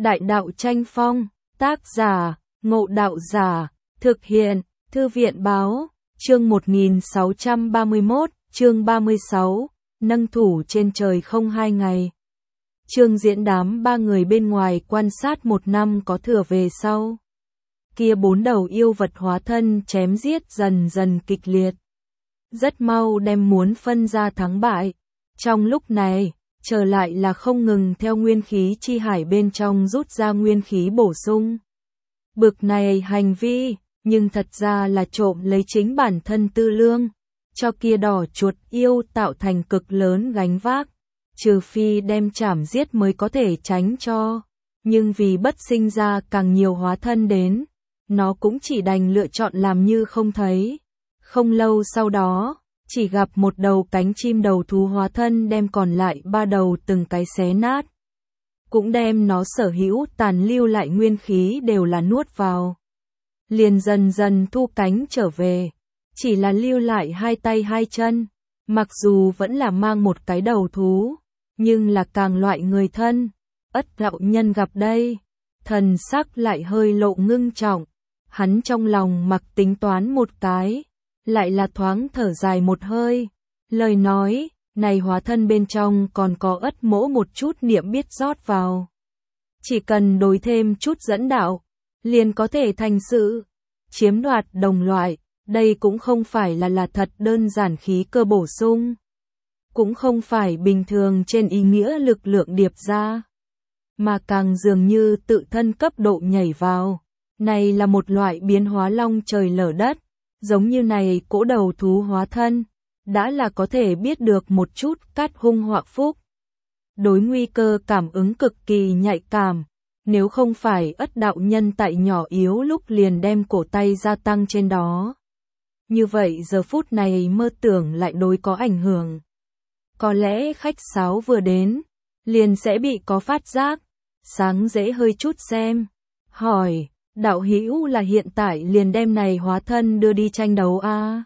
Đại đạo tranh phong, tác giả, Ngộ Đạo Giả, thực hiện, Thư viện báo, chương 1631, chương 36, nâng thủ trên trời không 2 ngày. Trương Diễn đám 3 người bên ngoài quan sát 1 năm có thừa về sau. Kia 4 đầu yêu vật hóa thân chém giết dần dần kịch liệt. Rất mau đem muốn phân ra thắng bại. Trong lúc này, trở lại là không ngừng theo nguyên khí chi hải bên trong rút ra nguyên khí bổ sung. Bực này hành vi, nhưng thật ra là trộm lấy chính bản thân tư lương, cho kia đỏ chuột yêu tạo thành cực lớn gánh vác, trừ phi đem chảm giết mới có thể tránh cho, nhưng vì bất sinh ra càng nhiều hóa thân đến, nó cũng chỉ đành lựa chọn làm như không thấy. Không lâu sau đó, chỉ gặp một đầu cánh chim đầu thú hóa thân đem còn lại 3 đầu từng cái xé nát. Cũng đem nó sở hữu tàn lưu lại nguyên khí đều là nuốt vào. Liền dần dần thu cánh trở về, chỉ là lưu lại 2 tay 2 chân, mặc dù vẫn là mang một cái đầu thú, nhưng là càng loại người thân. Ất đạo nhân gặp đây, thần sắc lại hơi lộ ngưng trọng, hắn trong lòng mặc tính toán một cái, lại là thoáng thở dài một hơi, lời nói, này hóa thân bên trong còn có ất mỗ một chút niệm biết rót vào. Chỉ cần đối thêm chút dẫn đạo, liền có thể thành sự, chiếm đoạt đồng loại, đây cũng không phải là thật đơn giản khí cơ bổ sung. Cũng không phải bình thường trên ý nghĩa lực lượng điệp ra, mà càng dường như tự thân cấp độ nhảy vào. Này là một loại biến hóa long trời lở đất, giống như này cỗ đầu thú hóa thân, đã là có thể biết được một chút cát hung họa phúc. Đối nguy cơ cảm ứng cực kỳ nhạy cảm, nếu không phải ất đạo nhân tại nhỏ yếu lúc liền đem cổ tay gia tăng trên đó. Như vậy giờ phút này mơ tưởng lại đối có ảnh hưởng. Có lẽ khách sáo vừa đến, liền sẽ bị có phát giác, sáng dễ hơi chút xem, hỏi, đạo hữu là hiện tại liền đem này hóa thân đưa đi tranh đấu a?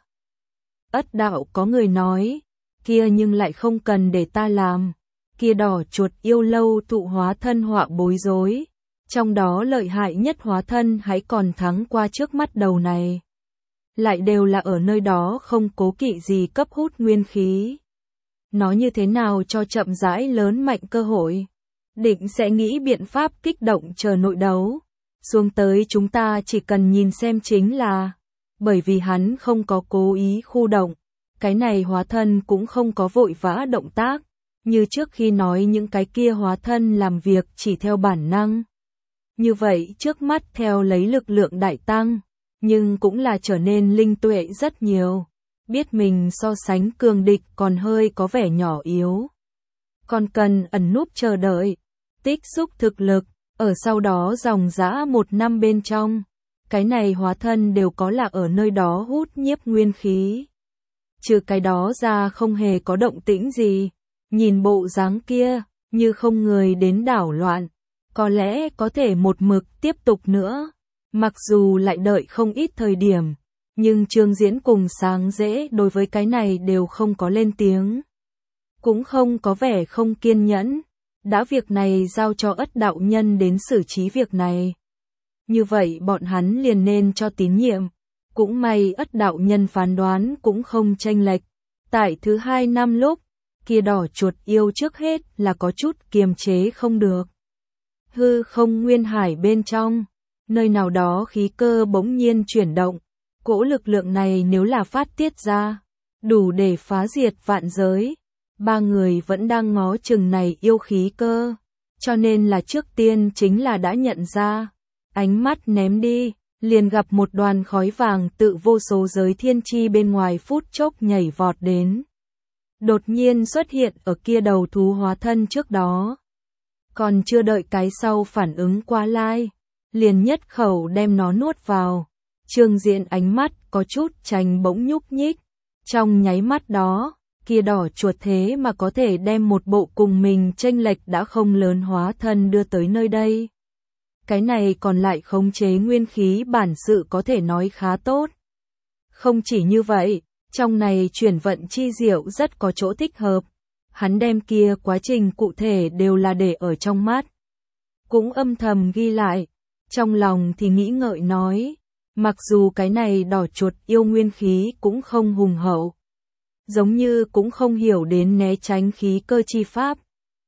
Ất đạo có người nói, kia nhưng lại không cần để ta làm, kia đỏ chuột yêu lâu tụ hóa thân họa bối rối, trong đó lợi hại nhất hóa thân hãy còn thắng qua trước mắt đầu này. Lại đều là ở nơi đó không cố kỵ gì cấp hút nguyên khí. Nó như thế nào cho chậm rãi lớn mạnh cơ hội, định sẽ nghĩ biện pháp kích động chờ nội đấu. Xuống tới chúng ta chỉ cần nhìn xem chính là, bởi vì hắn không có cố ý khu động, cái này hóa thân cũng không có vội vã động tác, như trước khi nói những cái kia hóa thân làm việc chỉ theo bản năng. Như vậy trước mắt theo lấy lực lượng đại tăng, nhưng cũng là trở nên linh tuệ rất nhiều, biết mình so sánh cường địch còn hơi có vẻ nhỏ yếu. Còn cần ẩn núp chờ đợi, tích xúc thực lực. Ở sau đó dòng dã 1 năm bên trong, cái này hóa thân đều có là ở nơi đó hút nhiếp nguyên khí. Trừ cái đó ra không hề có động tĩnh gì, nhìn bộ dáng kia, như không người đến đảo loạn, có lẽ có thể một mực tiếp tục nữa. Mặc dù lại đợi không ít thời điểm, nhưng Trương Diễn cùng Sáng Dễ đối với cái này đều không có lên tiếng. Cũng không có vẻ không kiên nhẫn. Đã việc này giao cho ất đạo nhân đến xử trí việc này. Như vậy bọn hắn liền nên cho tín nhiệm. Cũng may ất đạo nhân phán đoán cũng không chênh lệch. Tại thứ 2 năm lúc, kia đỏ chuột yêu trước hết là có chút kiềm chế không được. Hư không nguyên hải bên trong, nơi nào đó khí cơ bỗng nhiên chuyển động. Cỗ lực lượng này nếu là phát tiết ra, đủ để phá diệt vạn giới. 3 người vẫn đang ngó chừng này yêu khí cơ, cho nên là trước tiên chính là đã nhận ra. Ánh mắt ném đi, liền gặp một đoàn khói vàng tự vô số giới thiên chi bên ngoài phút chốc nhảy vọt đến. Đột nhiên xuất hiện ở kia đầu thú hóa thân trước đó. Còn chưa đợi cái sau phản ứng qua lai, liền nhất khẩu đem nó nuốt vào. Trương Diễn ánh mắt có chút trành bỗng nhúc nhích, trong nháy mắt đó. Kia đỏ chuột thế mà có thể đem một bộ cùng mình chênh lệch đã không lớn hóa thân đưa tới nơi đây. Cái này còn lại khống chế nguyên khí bản sự có thể nói khá tốt. Không chỉ như vậy, trong này chuyển vận chi diệu rất có chỗ thích hợp. Hắn đem kia quá trình cụ thể đều là để ở trong mắt. cũng âm thầm ghi lại, trong lòng thì nghĩ ngợi nói, mặc dù cái này đỏ chuột yêu nguyên khí cũng không hùng hậu, giống như cũng không hiểu đến né tránh khí cơ chi pháp,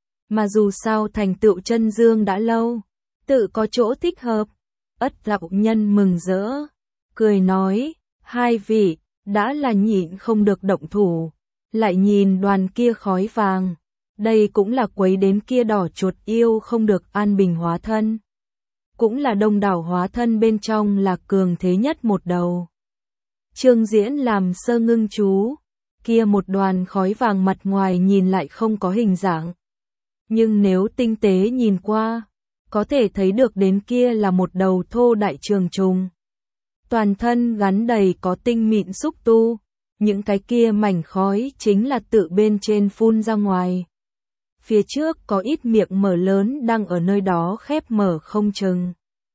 mà dù sao thành tựu chân dương đã lâu, tự có chỗ thích hợp. Ất đạo nhân mừng rỡ, cười nói, hai vị, đã là nhịn không được động thủ, lại nhìn đoàn kia khói vàng, đây cũng là quấy đến kia đỏ chuột yêu không được an bình hóa thân. Cũng là đông đảo hóa thân bên trong là cường thế nhất một đầu. Trương Diễn làm sơ ngưng chú, kia một đoàn khói vàng mặt ngoài nhìn lại không có hình dạng. Nhưng nếu tinh tế nhìn qua, có thể thấy được đến kia là một đầu thô đại trường trùng. Toàn thân gắn đầy có tinh mịn xúc tu, những cái kia mảnh khói chính là tự bên trên phun ra ngoài. Phía trước có ít miệng mở lớn đang ở nơi đó khép mở không chừng.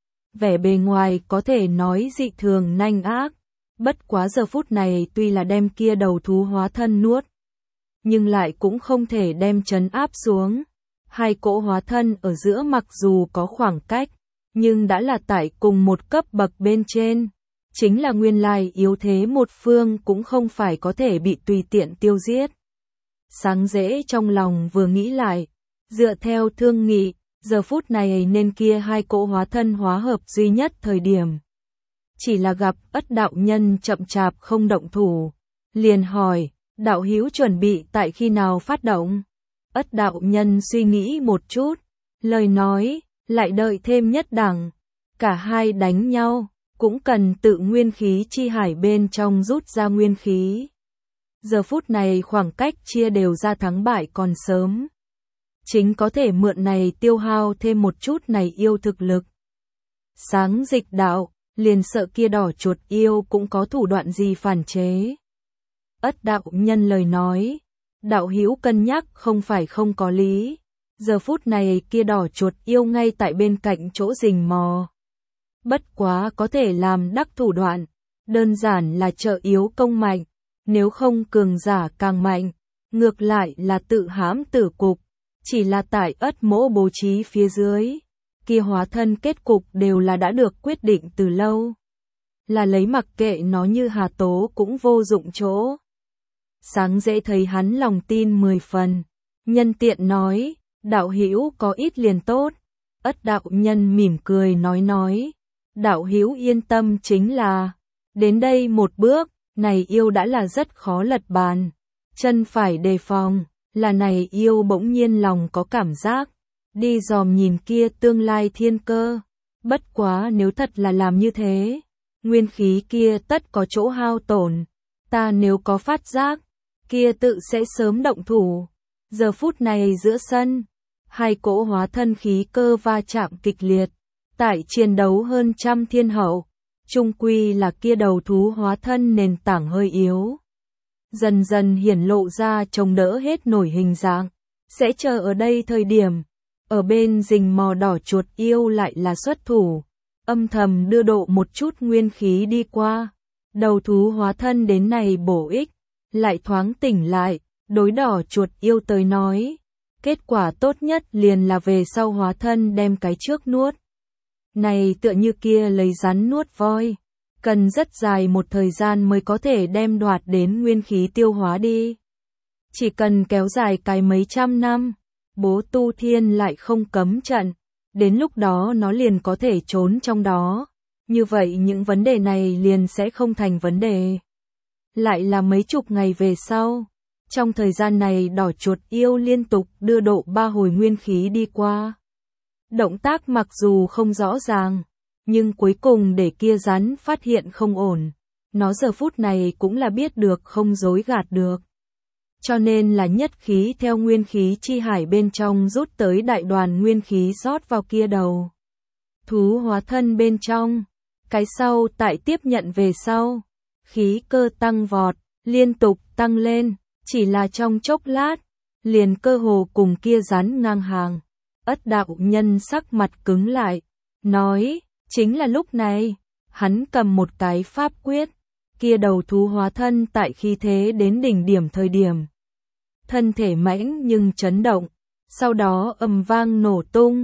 Vẻ bề ngoài có thể nói dị thường nanh ác, bất quá giờ phút này tuy là đem kia đầu thú hóa thân nuốt, nhưng lại cũng không thể đem trấn áp xuống. Hai cỗ hóa thân ở giữa mặc dù có khoảng cách, nhưng đã là tại cùng một cấp bậc bên trên. Chính là nguyên lai yếu thế một phương cũng không phải có thể bị tùy tiện tiêu giết. Sáng dễ trong lòng vừa nghĩ lại, dựa theo thương nghị, giờ phút này nên kia hai cỗ hóa thân hóa hợp duy nhất thời điểm. Chỉ là gặp Ất đạo nhân chậm chạp không động thủ, liền hỏi, đạo hữu chuẩn bị tại khi nào phát động? Ất đạo nhân suy nghĩ một chút, lời nói, lại đợi thêm nhất đẳng, cả hai đánh nhau, cũng cần tự nguyên khí chi hải bên trong rút ra nguyên khí. Giờ phút này khoảng cách chia đều ra thắng bại còn sớm. Chính có thể mượn này tiêu hao thêm một chút này yêu thực lực. Sáng dịch đạo, liền sợ kia đỏ chuột yêu cũng có thủ đoạn gì phản chế. Ất đạo nhân lời nói, đạo hữu cân nhắc không phải không có lý. Giờ phút này kia đỏ chuột yêu ngay tại bên cạnh chỗ rình mò. Bất quá có thể làm đắc thủ đoạn, đơn giản là trợ yếu công mạnh, nếu không cường giả càng mạnh, ngược lại là tự hãm tử cục, chỉ là tại Ất mỗ bố trí phía dưới, kia hóa thân kết cục đều là đã được quyết định từ lâu. Là lấy mặc kệ nó như hà tố cũng vô dụng chỗ. Sáng dễ thấy hắn lòng tin 10 phần, nhân tiện nói, đạo hữu có ít liền tốt. Ất đạo nhân mỉm cười nói, đạo hữu yên tâm chính là, đến đây một bước, này yêu đã là rất khó lật bàn, chân phải đề phòng, là này yêu bỗng nhiên lòng có cảm giác, đi dòm nhìn kia tương lai thiên cơ, bất quá nếu thật là làm như thế, nguyên khí kia tất có chỗ hao tổn, ta nếu có phát giác, kia tự sẽ sớm động thủ. Giờ phút này giữa sân, hai cỗ hóa thân khí cơ va chạm kịch liệt, tại chiến đấu hơn trăm thiên hậu, chung quy là kia đầu thú hóa thân nền tảng hơi yếu. Dần dần hiển lộ ra chống đỡ hết nổi hình dạng, sẽ chờ ở đây thời điểm, ở bên rình mò đỏ chuột yêu lại là xuất thủ, âm thầm đưa độ một chút nguyên khí đi qua, đầu thú hóa thân đến này bổ ích, lại thoáng tỉnh lại, đối đỏ chuột yêu tới nói, kết quả tốt nhất liền là về sau hóa thân đem cái trước nuốt. Này tựa như kia lấy rắn nuốt voi, cần rất dài một thời gian mới có thể đem đoạt đến nguyên khí tiêu hóa đi. Chỉ cần kéo dài cái mấy trăm năm, bố tu thiên lại không cấm trận, đến lúc đó nó liền có thể trốn trong đó, như vậy những vấn đề này liền sẽ không thành vấn đề. Lại là mấy chục ngày về sau, trong thời gian này đỏ chuột yêu liên tục đưa độ 3 hồi nguyên khí đi qua. Động tác mặc dù không rõ ràng, nhưng cuối cùng để kia rắn phát hiện không ổn, nó giờ phút này cũng là biết được không dối gạt được. Cho nên là nhất khí theo nguyên khí chi hải bên trong rút tới đại đoàn nguyên khí rót vào kia đầu thú hóa thân bên trong, cái sau tại tiếp nhận về sau, khí cơ tăng vọt, liên tục tăng lên, chỉ là trong chốc lát, liền cơ hồ cùng kia rắn ngang hàng. Ất đạo nhân sắc mặt cứng lại, nói, chính là lúc này, hắn cầm một cái pháp quyết, kia đầu thú hóa thân tại khí thế đến đỉnh điểm thời điểm. Thân thể mãnh nhưng chấn động, sau đó ầm vang nổ tung,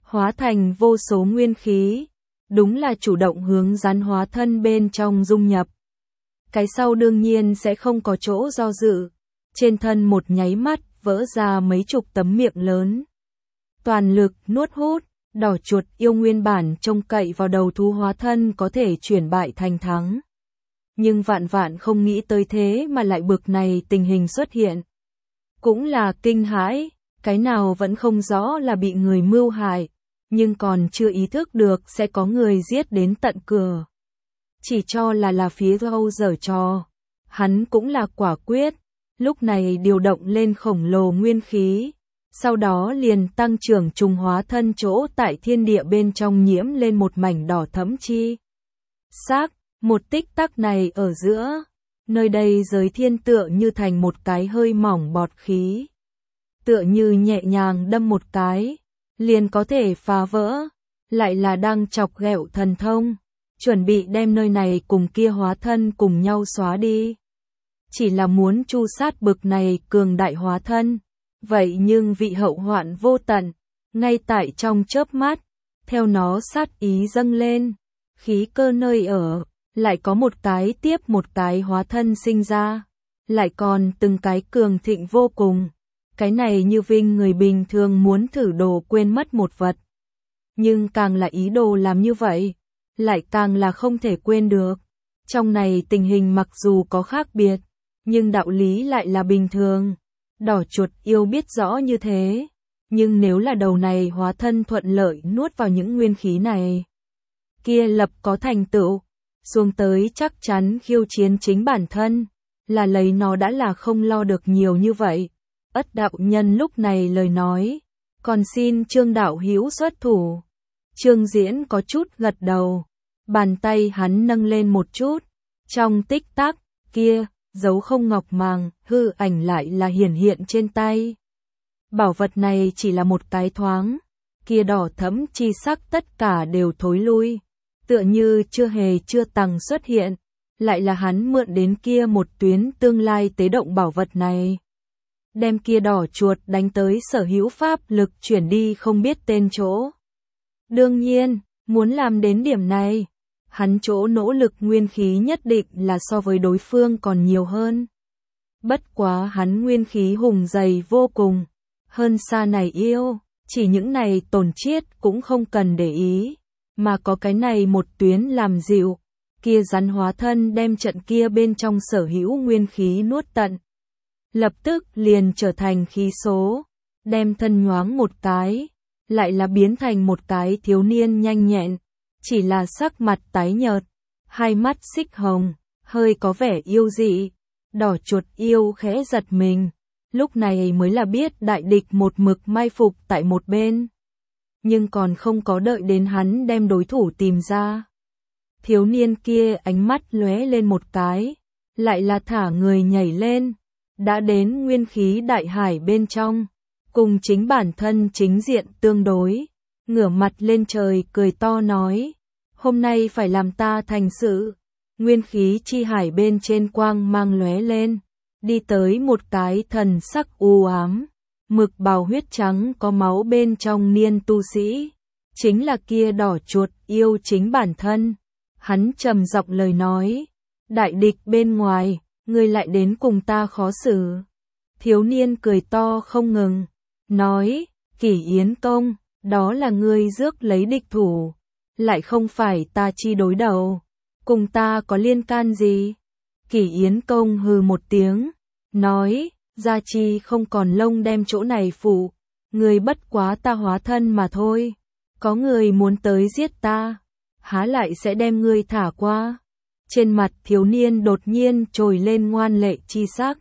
hóa thành vô số nguyên khí, đúng là chủ động hướng rắn hóa thân bên trong dung nhập. Cái sau đương nhiên sẽ không có chỗ do dự, trên thân một nháy mắt vỡ ra mấy chục tấm miệng lớn. Toàn lực nuốt hút, đỏ chuột yêu nguyên bản trông cậy vào đầu thú hóa thân có thể chuyển bại thành thắng. Nhưng vạn vạn không nghĩ tới thế mà lại bực này tình hình xuất hiện. Cũng là kinh hãi, cái nào vẫn không rõ là bị người mưu hại, nhưng còn chưa ý thức được sẽ có người giết đến tận cửa. Chỉ cho là phía Âu giở trò. Hắn cũng là quả quyết, lúc này điều động lên khổng lồ nguyên khí, sau đó liền tăng trưởng trùng hóa thân chỗ tại thiên địa bên trong nhiễm lên một mảnh đỏ thẫm chi. Sắc, một tích tắc này ở giữa, nơi đây giới thiên tựa như thành một cái hơi mỏng bọt khí. Tựa như nhẹ nhàng đâm một cái, liền có thể phá vỡ, lại là đang chọc ghẹo thần thông, chuẩn bị đem nơi này cùng kia hóa thân cùng nhau xóa đi. Chỉ là muốn tru sát bực này cường đại hóa thân, vậy nhưng vị hậu hoạn vô tận, ngay tại trong chớp mắt, theo nó sát ý dâng lên, khí cơ nơi ở, lại có một cái tiếp một cái hóa thân sinh ra, lại còn từng cái cường thịnh vô cùng. Cái này như vinh người bình thường muốn thử đồ quên mất một vật. Nhưng càng là ý đồ làm như vậy, lại càng là không thể quên được. Trong này tình hình mặc dù có khác biệt, nhưng đạo lý lại là bình thường. Đỏ chuột yêu biết rõ như thế, nhưng nếu là đầu này hóa thân thuận lợi nuốt vào những nguyên khí này, kia lập có thành tựu, xuống tới chắc chắn khiêu chiến chính bản thân, là lấy nó đã là không lo được nhiều như vậy. Ất đạo nhân lúc này lời nói, còn xin Trương đạo hữu xuất thủ. Trương Diễn có chút gật đầu, bàn tay hắn nâng lên một chút, trong tích tắc, kia, dấu không ngọc màng, hư ảnh lại là hiển hiện trên tay. Bảo vật này chỉ là một cái thoáng, kia đỏ thẫm chi sắc tất cả đều thối lui, tựa như chưa từng xuất hiện, lại là hắn mượn đến kia một tuyến tương lai tế động bảo vật này. Đem kia đỏ chuột đánh tới sở hữu pháp lực chuyển đi không biết tên chỗ. Đương nhiên, muốn làm đến điểm này, hắn chỗ nỗ lực nguyên khí nhất định là so với đối phương còn nhiều hơn. Bất quá hắn nguyên khí hùng dày vô cùng, hơn xa này yêu, chỉ những này tổn chiết cũng không cần để ý, mà có cái này một tuyến làm dịu, kia rắn hóa thân đem trận kia bên trong sở hữu nguyên khí nuốt tận. Lập tức liền trở thành khí số, đem thân nhoáng một cái, lại là biến thành một cái thiếu niên nhanh nhẹn, chỉ là sắc mặt tái nhợt, hai mắt xích hồng, hơi có vẻ yêu dị. Đỏ chuột yêu khẽ giật mình, lúc này mới là biết đại địch một mực mai phục tại một bên. Nhưng còn không có đợi đến hắn đem đối thủ tìm ra. Thiếu niên kia ánh mắt lóe lên một cái, lại là thả người nhảy lên, đã đến nguyên khí đại hải bên trong, cùng chính bản thân chính diện tương đối, ngửa mặt lên trời cười to nói, hôm nay phải làm ta thành sự. Nguyên khí chi hải bên trên quang mang lóe lên, đi tới một cái thần sắc u ám, mực bào huyết trắng có máu bên trong niên tu sĩ, chính là kia đỏ chuột yêu chính bản thân. Hắn trầm giọng lời nói, đại địch bên ngoài, ngươi lại đến cùng ta khó xử. Thiếu niên cười to không ngừng, nói, Kỷ Yến Công, đó là ngươi rước lấy địch thủ, lại không phải ta chi đối đầu. Cùng ta có liên can gì? Kỷ Yến Công hừ một tiếng, nói, gia chi không còn lông đem chỗ này phủ, người bất quá ta hóa thân mà thôi. Có người muốn tới giết ta, há lại sẽ đem ngươi thả qua. Trên mặt thiếu niên đột nhiên trồi lên ngoan lệ chi sắc.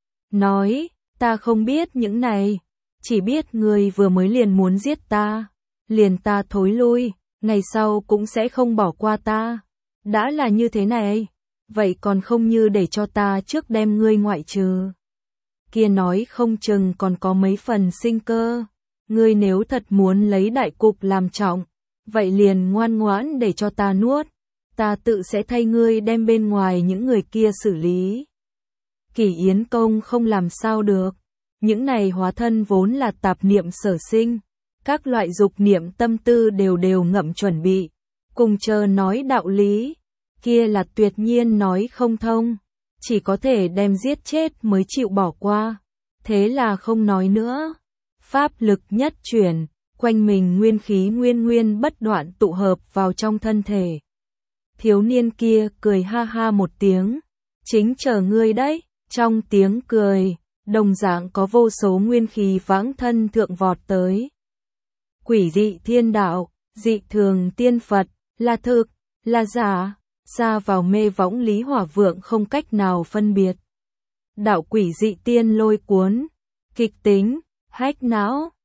Nói, ta không biết những này, chỉ biết ngươi vừa mới liền muốn giết ta, liền ta thối lui, ngày sau cũng sẽ không bỏ qua ta. Đã là như thế này, vậy còn không như để cho ta trước đem ngươi ngoại trừ. Kia nói không chừng còn có mấy phần sinh cơ. Ngươi nếu thật muốn lấy đại cục làm trọng, vậy liền ngoan ngoãn để cho ta nuốt. Ta tự sẽ thay ngươi đem bên ngoài những người kia xử lý. Kỷ Yến Công không làm sao được. Những này hóa thân vốn là tạp niệm sở sinh. các loại dục niệm tâm tư đều đều ngậm chuẩn bị, cùng chờ nói đạo lý, kia là tuyệt nhiên nói không thông, chỉ có thể đem giết chết mới chịu bỏ qua, thế là không nói nữa. Pháp lực nhất chuyển, quanh mình nguyên khí nguyên nguyên bất đoạn tụ hợp vào trong thân thể. Thiếu niên kia cười ha ha một tiếng, chính chờ ngươi đấy, trong tiếng cười, đồng dạng có vô số nguyên khí vãng thân thượng vọt tới. Quỷ dị thiên đạo, dị thường tiên Phật, là thực, là giả, ra vào mê võng Lý Hỏa Vượng không cách nào phân biệt. Đạo quỷ dị tiên lôi cuốn, kịch tính, hách não,